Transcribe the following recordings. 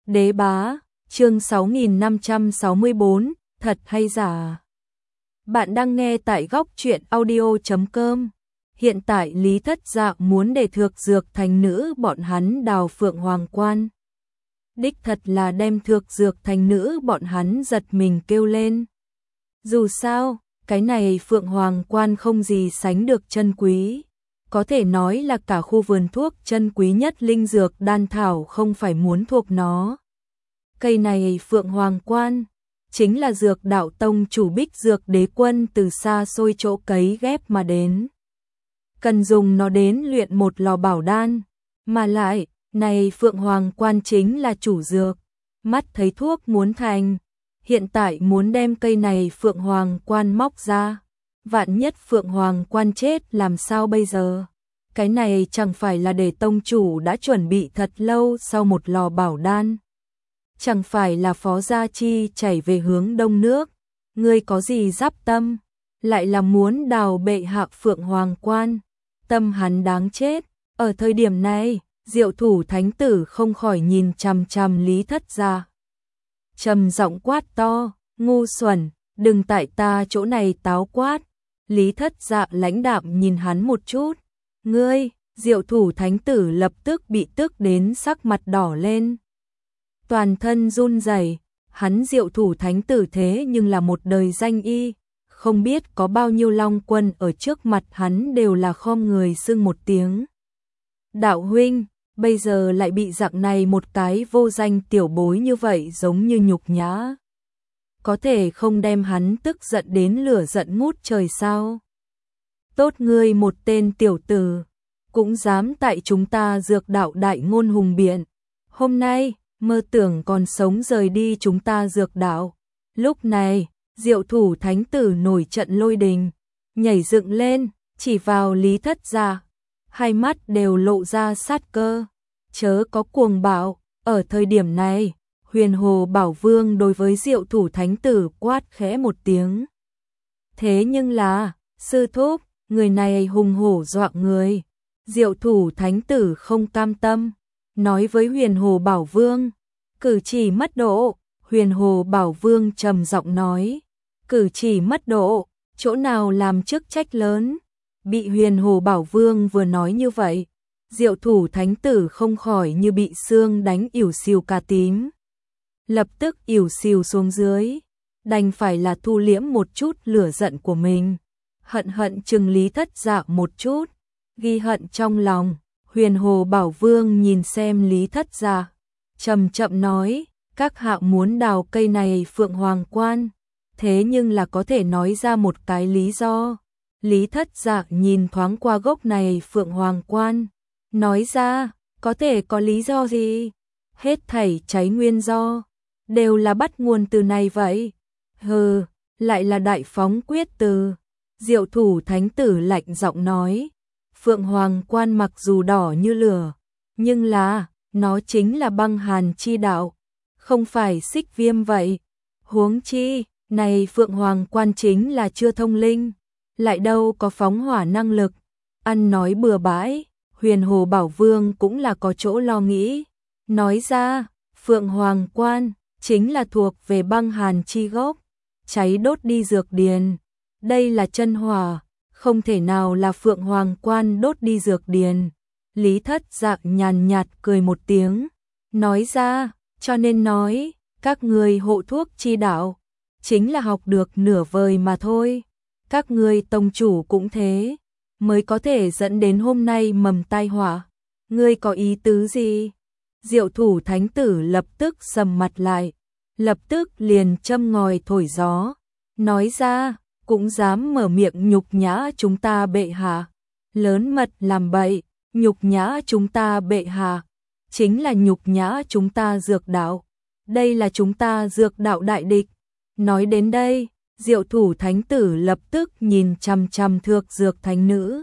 Đế bá, chương 6564, thật hay giả? Bạn đang nghe tại góc truyện audio.com. Hiện tại Lý Thất Dạ muốn để Thược Dược Thành nữ bọn hắn đào Phượng Hoàng Quan. Đích thật là đem Thược Dược Thành nữ bọn hắn giật mình kêu lên. Dù sao, cái này Phượng Hoàng Quan không gì sánh được chân quý. Có thể nói là cả khu vườn thuốc chân quý nhất linh dược đan thảo không phải muốn thuộc nó. Cây này Phượng Hoàng Quan chính là dược đạo tông chủ Bích Dược Đế Quân từ xa xôi chỗ cấy ghép mà đến. Cần dùng nó đến luyện một lò bảo đan, mà lại, này Phượng Hoàng Quan chính là chủ dược, mắt thấy thuốc muốn thành, hiện tại muốn đem cây này Phượng Hoàng Quan móc ra, vạn nhất Phượng Hoàng Quan chết làm sao bây giờ? Cái này chẳng phải là để tông chủ đã chuẩn bị thật lâu sau một lò bảo đan. Chẳng phải là Phó Gia Chi chảy về hướng đông nước, ngươi có gì giáp tâm, lại là muốn đào bệ hạ Phượng Hoàng Quan, tâm hắn đáng chết. Ở thời điểm này, Diệu Thủ Thánh Tử không khỏi nhìn chằm chằm Lý Thất Dạ. Trầm giọng quát to, ngu xuẩn, đừng tại ta chỗ này táo quát. Lý Thất Dạ lãnh đạm nhìn hắn một chút, ngươi, Diệu Thủ Thánh Tử lập tức bị tức đến sắc mặt đỏ lên. Toàn thân run rẩy, hắn Diệu Thủ Thánh Tử thế nhưng là một đời danh y, không biết có bao nhiêu long quân ở trước mặt hắn đều là khom người xưng một tiếng. Đạo huynh, bây giờ lại bị dạng này một cái vô danh tiểu bối như vậy giống như nhục nhã. Có thể không đem hắn tức giận đến lửa giận ngút trời sao? Tốt ngươi một tên tiểu tử, cũng dám tại chúng ta dược đạo đại ngôn hùng biện. Hôm nay, mơ tưởng còn sống rời đi chúng ta dược đạo. Lúc này, Diệu Thủ Thánh Tử nổi trận lôi đình, nhảy dựng lên, chỉ vào Lý Thất Dạ, hai mắt đều lộ ra sát cơ. Chớ có cuồng bạo, ở thời điểm này, Huyền Hồ Bảo Vương đối với Diệu Thủ Thánh Tử quát khẽ một tiếng. Thế nhưng là, sư thúc, người này hùng hổ dọa người. Diệu Thủ Thánh Tử không cam tâm, nói với Huyền Hồ Bảo Vương, cử chỉ mất độ. Huyền Hồ Bảo Vương trầm giọng nói, cử chỉ mất độ, chỗ nào làm chức trách lớn. Bị Huyền Hồ Bảo Vương vừa nói như vậy, Diệu Thủ Thánh Tử không khỏi như bị xương đánh ỉu xìu cả tím. Lập tức ỉu xìu xuống dưới, đành phải là thu liễm một chút lửa giận của mình. Hận hận chừng Lý Thất Dạ một chút, ghi hận trong lòng. Huyền Hồ Bảo Vương nhìn xem Lý Thất Dạ, chậm chậm nói, các hạ muốn đào cây này Phượng Hoàng Quan, thế nhưng là có thể nói ra một cái lý do. Lý Thất Dạ nhìn thoáng qua gốc này Phượng Hoàng Quan, nói ra, có thể có lý do gì? Hết thảy cháy nguyên do, đều là bắt nguồn từ này vậy. Hừ, lại là đại phóng quyết từ. Diệu Thủ Thánh Tử lạnh giọng nói, Phượng Hoàng Quan mặc dù đỏ như lửa, nhưng là, nó chính là băng hàn chi đạo, không phải xích viêm vậy. Huống chi, này Phượng Hoàng Quan chính là chưa thông linh, lại đâu có phóng hỏa năng lực. Ăn nói bừa bãi, Huyền Hồ Bảo Vương cũng là có chỗ lo nghĩ. Nói ra, Phượng Hoàng Quan chính là thuộc về băng hàn chi gốc, cháy đốt đi dược điền. Đây là chân hỏa, không thể nào là Phượng Hoàng Quan đốt đi dược điền. Lý Thất Dạ nhàn nhạt cười một tiếng, nói ra, cho nên nói, các người hộ thuốc chi đạo, chính là học được nửa vời mà thôi. Các người tông chủ cũng thế, mới có thể dẫn đến hôm nay mầm tai họa. Ngươi có ý tứ gì? Diệu Thủ Thánh Tử lập tức sầm mặt lại, lập tức liền châm ngòi thổi gió, nói ra, cũng dám mở miệng nhục nhã chúng ta bệ hạ, lớn mật làm bậy, nhục nhã chúng ta bệ hạ, chính là nhục nhã chúng ta dược đạo, đây là chúng ta dược đạo đại địch. Nói đến đây, Diệu Thủ Thánh Tử lập tức nhìn chằm chằm Thược Dược Thánh Nữ,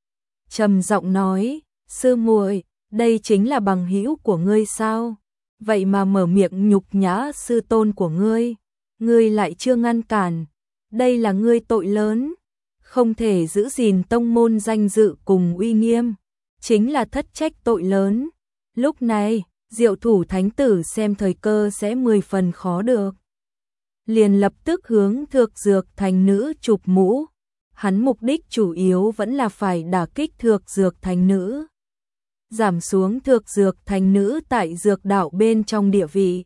trầm giọng nói, sư muội, đây chính là bằng hữu của ngươi sao? Vậy mà mở miệng nhục nhã sư tôn của ngươi lại chưa ngăn cản, đây là ngươi tội lớn, không thể giữ gìn tông môn danh dự cùng uy nghiêm, chính là thất trách tội lớn. Lúc này, Diệu Thủ Thánh Tử xem thời cơ sẽ 10 phần khó được. Liền lập tức hướng Thược Dược Thánh Nữ chụp mũ. Hắn mục đích chủ yếu vẫn là phải đả kích Thược Dược Thánh Nữ, giảm xuống Thược Dược Thánh Nữ tại dược đạo bên trong địa vị.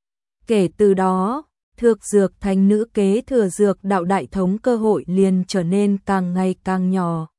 Kể từ đó, Thược Dược Thánh Nữ kế thừa dược đạo đại thống cơ hội liền trở nên càng ngày càng nhỏ.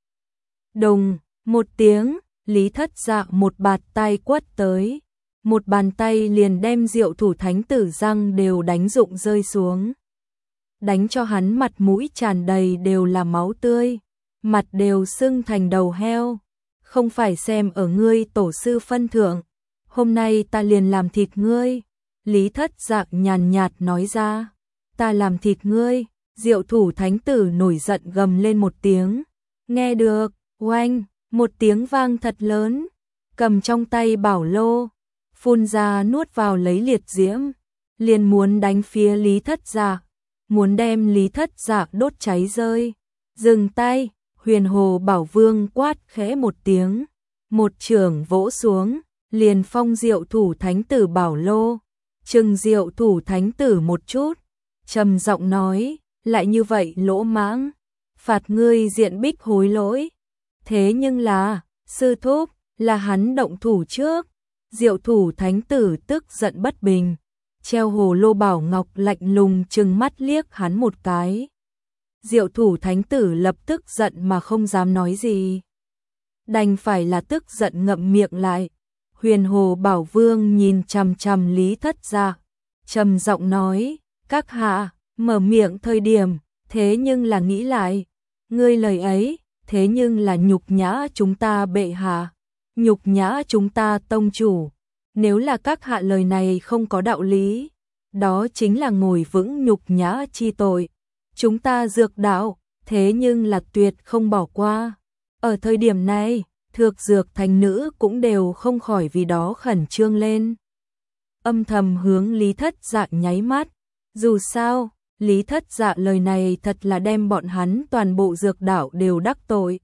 Đùng, một tiếng, Lý Thất Dạ một bạt tay quất tới. Một bàn tay liền đem Diệu Thủ Thánh Tử răng đều đánh rụng rơi xuống. Đánh cho hắn mặt mũi tràn đầy đều là máu tươi, mặt đều sưng thành đầu heo. Không phải xem ở ngươi tổ sư phân thượng, hôm nay ta liền làm thịt ngươi. Lý Thất Dạ nhàn nhạt nói ra, ta làm thịt ngươi. Diệu Thủ Thánh Tử nổi giận gầm lên một tiếng. Nghe được, oanh, một tiếng vang thật lớn, cầm trong tay bảo lô, phun ra nuốt vào lấy liệt diễm, liền muốn đánh phía Lý Thất Dạ, muốn đem Lý Thất Dạ đốt cháy rơi. Dừng tay, Huyền Hồ Bảo Vương quát khẽ một tiếng, một chưởng vỗ xuống, liền phong Diệu Thủ Thánh Tử bảo lô. Chừng Diệu Thủ Thánh Tử một chút, trầm giọng nói, lại như vậy lỗ mãng, phạt ngươi diện bích hối lỗi. Thế nhưng là, sư thúc, là hắn động thủ trước. Diệu Thủ Thánh Tử tức giận bất bình, treo hồ lô bảo ngọc lạnh lùng trừng mắt liếc hắn một cái. Diệu Thủ Thánh Tử lập tức giận mà không dám nói gì, đành phải là tức giận ngậm miệng lại. Huyền Hồ Bảo Vương nhìn chằm chằm Lý Thất Dạ, trầm giọng nói, các hạ, mở miệng thời điểm, thế nhưng là nghĩ lại, ngươi lời ấy, thế nhưng là nhục nhã chúng ta bệ hạ, nhục nhã chúng ta tông chủ. Nếu là các hạ lời này không có đạo lý, đó chính là ngồi vững nhục nhã chi tội. Chúng ta dược đạo, thế nhưng là tuyệt không bỏ qua. Ở thời điểm này, Thược Dược Thánh Nữ cũng đều không khỏi vì đó khẩn trương lên. Âm thầm hướng Lý Thất Dạ nháy mắt. Dù sao, Lý Thất Dạ lời này thật là đem bọn hắn toàn bộ dược đạo đều đắc tội.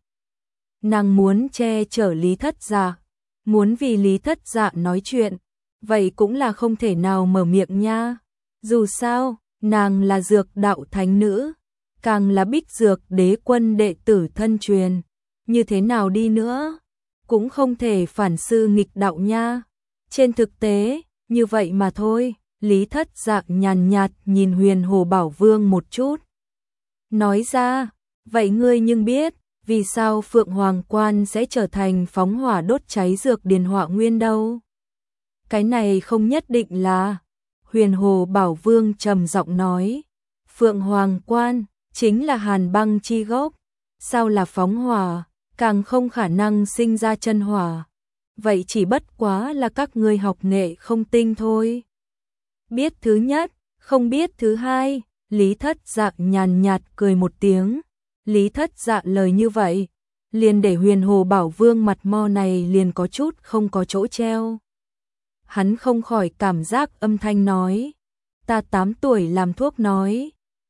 Nàng muốn che chở Lý Thất Dạ, muốn vì Lý Thất Dạ nói chuyện, vậy cũng là không thể nào mở miệng nha. Dù sao, nàng là dược đạo thánh nữ, càng là Bích Dược Đế Quân đệ tử thân truyền, như thế nào đi nữa, cũng không thể phản sư nghịch đạo nha. Trên thực tế, như vậy mà thôi. Lý Thất Dạ nhàn nhạt nhìn Huyền Hồ Bảo Vương một chút, nói ra, vậy ngươi nhưng biết, vì sao Phượng Hoàng Quan sẽ trở thành phóng hỏa đốt cháy dược điền hỏa nguyên đâu? Cái này không nhất định là. Huyền Hồ Bảo Vương trầm giọng nói, Phượng Hoàng Quan chính là hàn băng chi gốc, sao là phóng hỏa, càng không khả năng sinh ra chân hỏa. Vậy chỉ bất quá là các ngươi học nghệ không tinh thôi. Biết thứ nhất, không biết thứ hai. Lý Thất Dạ nhàn nhạt cười một tiếng. Lý Thất Dạ lời như vậy, liền để Huyền Hồ Bảo Vương mặt mo này liền có chút không có chỗ treo. Hắn không khỏi cảm giác âm thanh nói, ta 8 tuổi làm thuốc nói,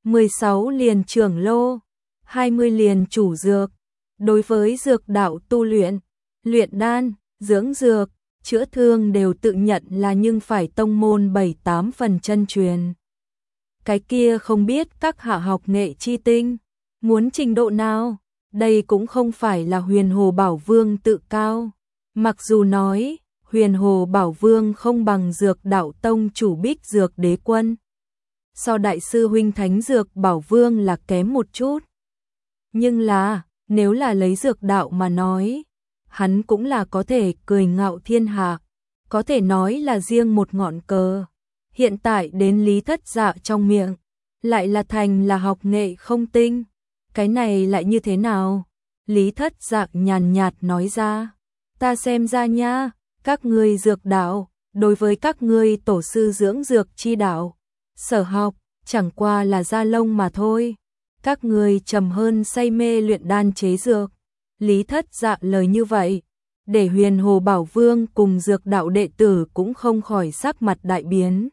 16 liền trưởng lô, 20 liền chủ dược. Đối với dược đạo tu luyện, luyện đan, dưỡng dược, chữa thương đều tự nhận là nhưng phải tông môn 7-8 phần chân truyền. Cái kia không biết các hạ học nghệ chi tinh, muốn trình độ nào, đây cũng không phải là Huyền Hồ Bảo Vương tự cao. Mặc dù nói, Huyền Hồ Bảo Vương không bằng dược đạo tông chủ Bích Dược Đế Quân, so đại sư huynh Thánh Dược Bảo Vương là kém một chút. Nhưng là, nếu là lấy dược đạo mà nói, hắn cũng là có thể cười ngạo thiên hạ, có thể nói là riêng một ngọn cờ. Hiện tại đến Lý Thất Dạ trong miệng, lại là thành là học nghệ không tinh. Cái này lại như thế nào? Lý Thất Dạ nhàn nhạt nói ra, ta xem ra nha, các ngươi dược đạo, đối với các ngươi tổ sư dưỡng dược chi đạo, sở học, chẳng qua là da lông mà thôi. Các ngươi trầm hơn say mê luyện đan chế dược. Lý Thất Dạ lời như vậy, để Huyền Hồ Bảo Vương cùng dược đạo đệ tử cũng không khỏi sắc mặt đại biến.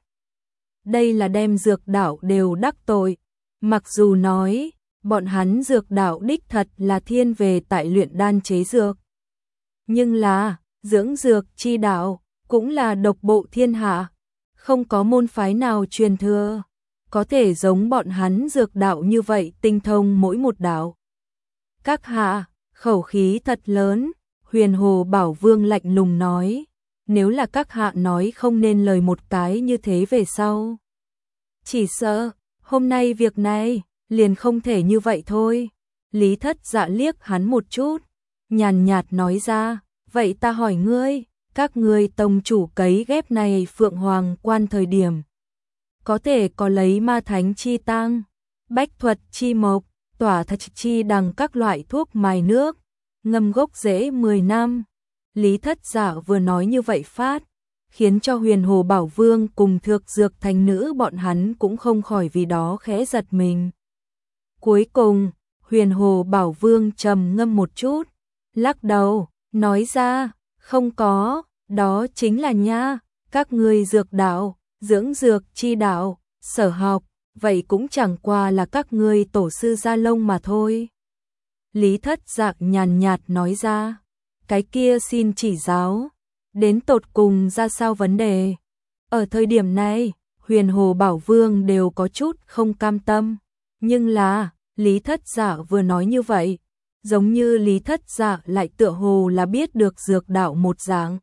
Đây là đem dược đạo đều đắc tội. Mặc dù nói, bọn hắn dược đạo đích thật là thiên về tại luyện đan chế dược. Nhưng là, dưỡng dược chi đạo, cũng là độc bộ thiên hạ, không có môn phái nào truyền thừa, có thể giống bọn hắn dược đạo như vậy tinh thông mỗi một đạo. Các hạ, khẩu khí thật lớn, Huyền Hồ Bảo Vương lạnh lùng nói, nếu là các hạ nói không nên lời một cái như thế về sau. Chỉ sợ, hôm nay việc này, liền không thể như vậy thôi. Lý Thất Dạ liếc hắn một chút, nhàn nhạt nói ra, vậy ta hỏi ngươi, các ngươi tông chủ cấy ghép này Phượng Hoàng Quan thời điểm, có thể có lấy ma thánh chi tang, bách thuật chi mộc, tỏa thật chi đằng các loại thuốc mài nước, ngâm gốc rễ 10 năm. Lý Thất Dạ vừa nói như vậy phát, khiến cho Huyền Hồ Bảo Vương cùng Thược Dược Thành Nữ bọn hắn cũng không khỏi vì đó khẽ giật mình. Cuối cùng, Huyền Hồ Bảo Vương trầm ngâm một chút, lắc đầu, nói ra, không có, đó chính là nha, các ngươi dược đạo, dưỡng dược chi đạo, sở học, vậy cũng chẳng qua là các ngươi tổ sư gia lông mà thôi. Lý Thất Dạ nhàn nhạt nói ra, cái kia xin chỉ giáo, đến tột cùng ra sao vấn đề. Ở thời điểm này, Huyền Hồ Bảo Vương đều có chút không cam tâm, nhưng là, Lý Thất Dạ vừa nói như vậy, giống như Lý Thất Dạ lại tựa hồ là biết được dược đạo một dạng.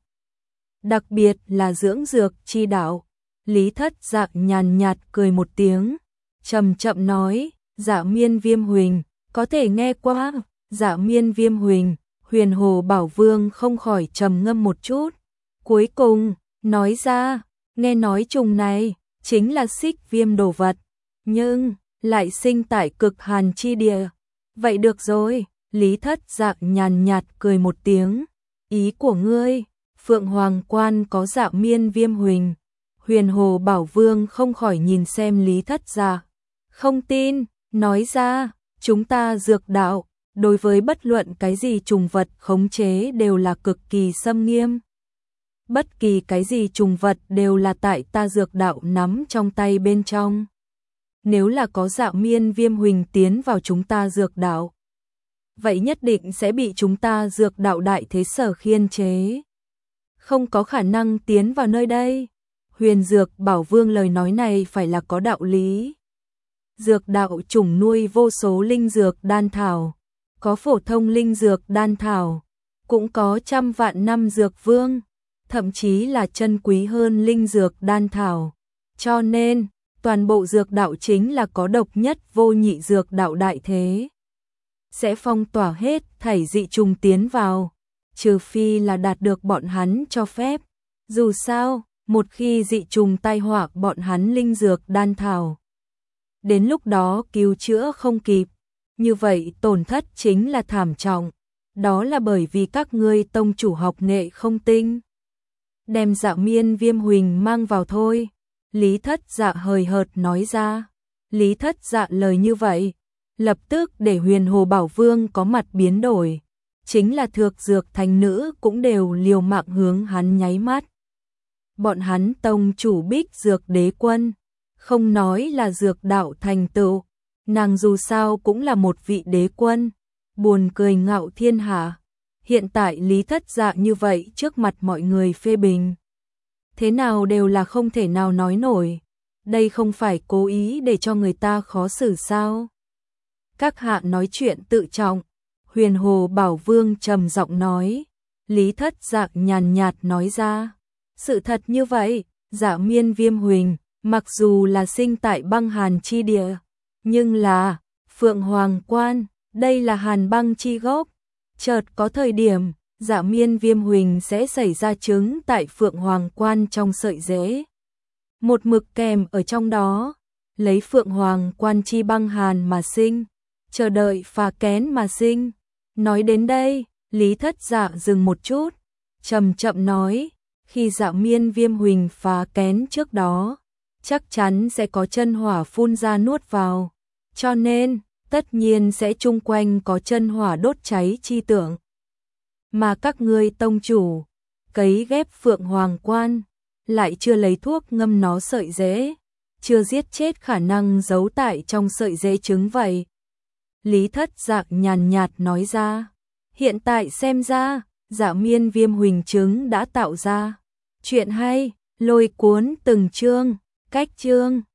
Đặc biệt là dưỡng dược chi đạo. Lý Thất Dạ nhàn nhạt cười một tiếng, chậm chậm nói, Dạ Miên Viêm Huỳnh, có thể nghe qua, Dạ Miên Viêm Huỳnh. Huyền Hồ Bảo Vương không khỏi trầm ngâm một chút, cuối cùng, nói ra, nghe nói trùng này, chính là xích viêm đồ vật, nhưng, lại sinh tại cực hàn chi địa. Vậy được rồi, Lý Thất Dạ nhàn nhạt cười một tiếng, ý của ngươi, Phượng Hoàng Quan có Dạ Miên Viêm Huỳnh. Huyền Hồ Bảo Vương không khỏi nhìn xem Lý Thất Dạ, không tin, nói ra, chúng ta dược đạo, đối với bất luận cái gì trùng vật khống chế đều là cực kỳ xâm nghiêm. Bất kỳ cái gì trùng vật đều là tại ta dược đạo nắm trong tay bên trong. Nếu là có Dạ Miên Viêm Huỳnh tiến vào chúng ta dược đạo, vậy nhất định sẽ bị chúng ta dược đạo đại thế sở khiên chế. Không có khả năng tiến vào nơi đây. Huyền Dược Bảo Vương lời nói này phải là có đạo lý. Dược đạo chủng nuôi vô số linh dược đan thảo, có phổ thông linh dược đan thảo, cũng có trăm vạn năm dược vương, thậm chí là chân quý hơn linh dược đan thảo. Cho nên, toàn bộ dược đạo chính là có độc nhất vô nhị dược đạo đại thế. Sẽ phong tỏa hết thảy dị trùng tiến vào, trừ phi là đạt được bọn hắn cho phép. Dù sao, một khi dị trùng tai họa bọn hắn linh dược đan thảo, đến lúc đó cứu chữa không kịp, như vậy tổn thất chính là thảm trọng. Đó là bởi vì các ngươi tông chủ học nghệ không tinh. Đem Dạ Miên Viêm Huỳnh mang vào thôi. Lý Thất Dạ hời hợt nói ra. Lý Thất Dạ lời như vậy, lập tức để Huyền Hồ Bảo Vương có mặt biến đổi. Chính là Thược Dược Thành Nữ cũng đều liều mạng hướng hắn nháy mắt. Bọn hắn tông chủ Bích Dược Đế Quân, không nói là dược đạo thành tựu, nàng dù sao cũng là một vị đế quân, buồn cười ngạo thiên hạ. Hiện tại Lý Thất Dạ như vậy trước mặt mọi người phê bình, thế nào đều là không thể nào nói nổi. Đây không phải cố ý để cho người ta khó xử sao? Các hạ nói chuyện tự trọng. Huyền Hồ Bảo Vương trầm giọng nói. Lý Thất Dạ nhàn nhạt nói ra. Sự thật như vậy, Dạ Miên Viêm Huỳnh, mặc dù là sinh tại băng hàn chi địa, nhưng là Phượng Hoàng Quan, đây là hàn băng chi gốc. Chợt có thời điểm, Dạ Miên Viêm Huỳnh sẽ xảy ra trứng tại Phượng Hoàng Quan trong sợi rễ. Một mực kèm ở trong đó, lấy Phượng Hoàng Quan chi băng hàn mà sinh, chờ đợi phá kén mà sinh. Nói đến đây, Lý Thất Dạ dừng một chút, chậm chậm nói, khi Dạ Miên Viêm Huỳnh phá kén trước đó, chắc chắn sẽ có chân hỏa phun ra nuốt vào, cho nên tất nhiên sẽ chung quanh có chân hỏa đốt cháy chi tượng. Mà các ngươi tông chủ cấy ghép Phượng Hoàng Quan, lại chưa lấy thuốc ngâm nó sợi rễ, chưa giết chết khả năng giấu tại trong sợi rễ trứng vậy. Lý Thất Dạ nhàn nhạt nói ra, hiện tại xem ra, Dạ Miên Viêm Huỳnh trứng đã tạo ra, Chuyện hay, lôi cuốn từng chương, cách chương.